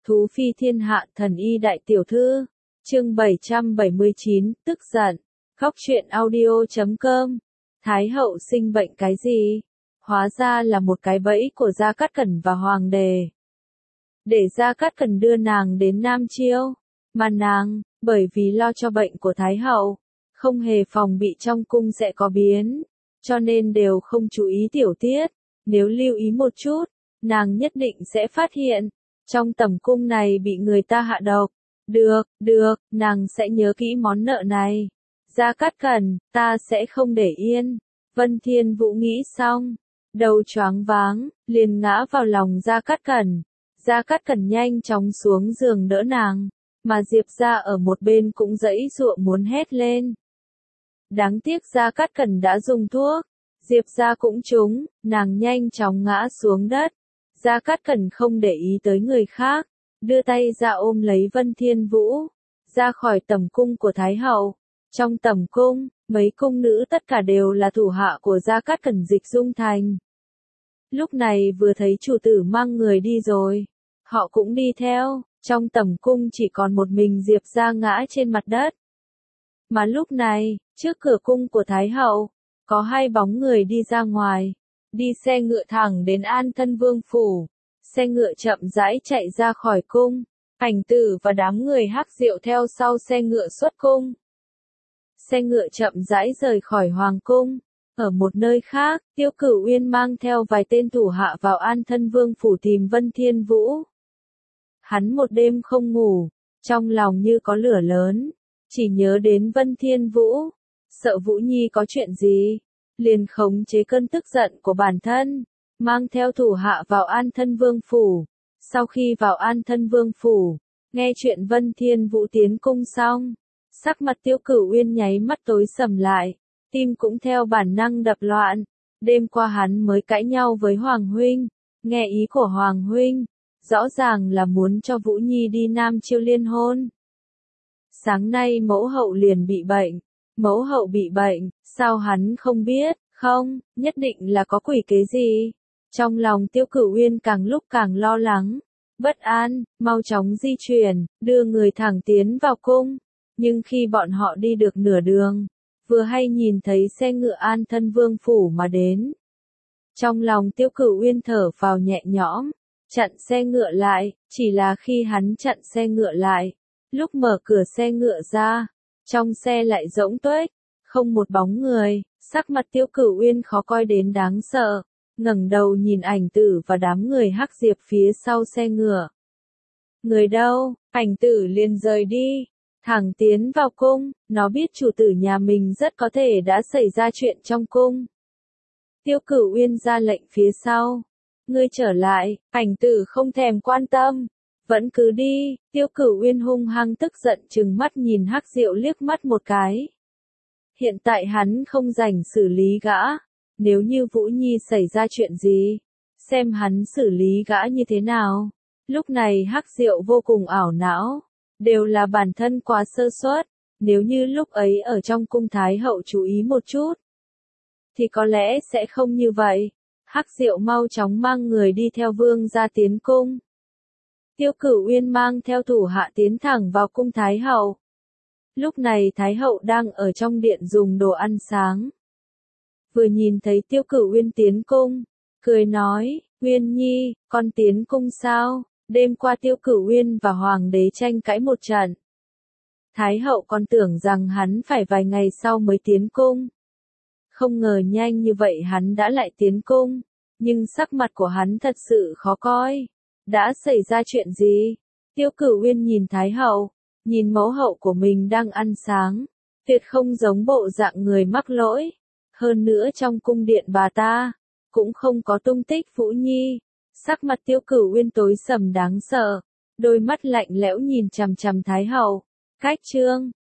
Thú phi thiên hạ thần y đại tiểu thư. Chương 779, tức giận. Khóc chuyện audio.com. Thái hậu sinh bệnh cái gì? Hóa ra là một cái bẫy của Gia Cát Cẩn và Hoàng đế. Để Gia Cát Cẩn đưa nàng đến Nam Chiêu. Mà nàng, bởi vì lo cho bệnh của Thái hậu, không hề phòng bị trong cung sẽ có biến, cho nên đều không chú ý tiểu tiết. Nếu lưu ý một chút, nàng nhất định sẽ phát hiện, trong tẩm cung này bị người ta hạ độc. Được, nàng sẽ nhớ kỹ món nợ này. Gia Cát Cẩn, ta sẽ không để yên. Vân Thiên Vũ nghĩ xong, đầu choáng váng, liền ngã vào lòng Gia Cát Cẩn. Gia Cát Cẩn nhanh chóng xuống giường đỡ nàng, mà Diệp gia ở một bên cũng giãy giụa muốn hét lên. Đáng tiếc Gia Cát Cẩn đã dùng thuốc, Diệp gia cũng trúng, nàng nhanh chóng ngã xuống đất. Gia Cát Cẩn không để ý tới người khác, đưa tay ra ôm lấy Vân Thiên Vũ, ra khỏi tẩm cung của Thái hậu. Trong tẩm cung, mấy cung nữ tất cả đều là thủ hạ của Gia Cát Cẩn Dịch Dung Thành. Lúc này vừa thấy chủ tử mang người đi rồi, họ cũng đi theo, trong tẩm cung chỉ còn một mình Diệp gia ngã trên mặt đất. Mà lúc này, trước cửa cung của Thái hậu, có hai bóng người đi ra ngoài, đi xe ngựa thẳng đến An Thân Vương phủ. Xe ngựa chậm rãi chạy ra khỏi cung, Ảnh Tử và đám người hắc diệu theo sau xe ngựa xuất cung. Xe ngựa chậm rãi rời khỏi hoàng cung. Ở một nơi khác, Tiêu Cửu Uyên mang theo vài tên thủ hạ vào An Thân Vương phủ tìm Vân Thiên Vũ. Hắn một đêm không ngủ, trong lòng như có lửa lớn, chỉ nhớ đến Vân Thiên Vũ, sợ Vũ Nhi có chuyện gì, liền khống chế cơn tức giận của bản thân, mang theo thủ hạ vào An Thân Vương phủ. Sau khi vào An Thân Vương phủ, nghe chuyện Vân Thiên Vũ tiến cung xong, sắc mặt Tiêu Cửu Uyên nháy mắt tối sầm lại, tim cũng theo bản năng đập loạn. Đêm qua hắn mới cãi nhau với Hoàng huynh, nghe ý của Hoàng huynh, rõ ràng là muốn cho Vũ Nhi đi Nam Chiêu liên hôn. Sáng nay mẫu hậu liền bị bệnh. Mẫu hậu bị bệnh, sao hắn không biết? Không, nhất định là có quỷ kế gì. Trong lòng Tiêu Cửu Uyên càng lúc càng lo lắng, bất an, mau chóng di chuyển, đưa người thẳng tiến vào cung. Nhưng khi bọn họ đi được nửa đường, vừa hay nhìn thấy xe ngựa An Thân Vương phủ mà đến. Trong lòng Tiêu Cửu Uyên thở phào nhẹ nhõm, chặn xe ngựa lại, chỉ là khi hắn chặn xe ngựa lại, lúc mở cửa xe ngựa ra, trong xe lại rỗng tuếch, không một bóng người, sắc mặt Tiêu Cửu Uyên khó coi đến đáng sợ, ngẩng đầu nhìn Ảnh Tử và đám người hắc diệp phía sau xe ngựa. Người đâu? Ảnh Tử liền rời đi, thẳng tiến vào cung, nó biết chủ tử nhà mình rất có thể đã xảy ra chuyện trong cung. Tiêu Cửu Uyên ra lệnh phía sau, ngươi trở lại. Ảnh Tử không thèm quan tâm, vẫn cứ đi. Tiêu Cửu Uyên hung hăng tức giận trừng mắt nhìn hắc diệu liếc mắt một cái. Hiện tại hắn không rảnh xử lý gã, nếu như Vũ Nhi xảy ra chuyện gì, xem hắn xử lý gã như thế nào. Lúc này hắc diệu vô cùng ảo não, đều là bản thân quá sơ suất, nếu như lúc ấy ở trong cung Thái hậu chú ý một chút, thì có lẽ sẽ không như vậy. Hắc diệu mau chóng mang người đi theo vương gia tiến cung. Tiêu Cửu Uyên mang theo thủ hạ tiến thẳng vào cung Thái hậu. Lúc này Thái hậu đang ở trong điện dùng đồ ăn sáng. Vừa nhìn thấy Tiêu Cửu Uyên tiến cung, cười nói, Uyên Nhi, con tiến cung sao? Đêm qua Tiêu Cửu Uyên và Hoàng đế tranh cãi một trận. Thái hậu còn tưởng rằng hắn phải vài ngày sau mới tiến cung. Không ngờ nhanh như vậy hắn đã lại tiến cung, nhưng sắc mặt của hắn thật sự khó coi. Đã xảy ra chuyện gì? Tiêu Cửu Uyên nhìn Thái hậu, nhìn mẫu hậu của mình đang ăn sáng, tuyệt không giống bộ dạng người mắc lỗi. Hơn nữa trong cung điện bà ta, cũng không có tung tích Vũ Nhi. Sắc mặt Tiêu Cửu Uyên tối sầm đáng sợ, đôi mắt lạnh lẽo nhìn chằm chằm Thái hậu. Cách chương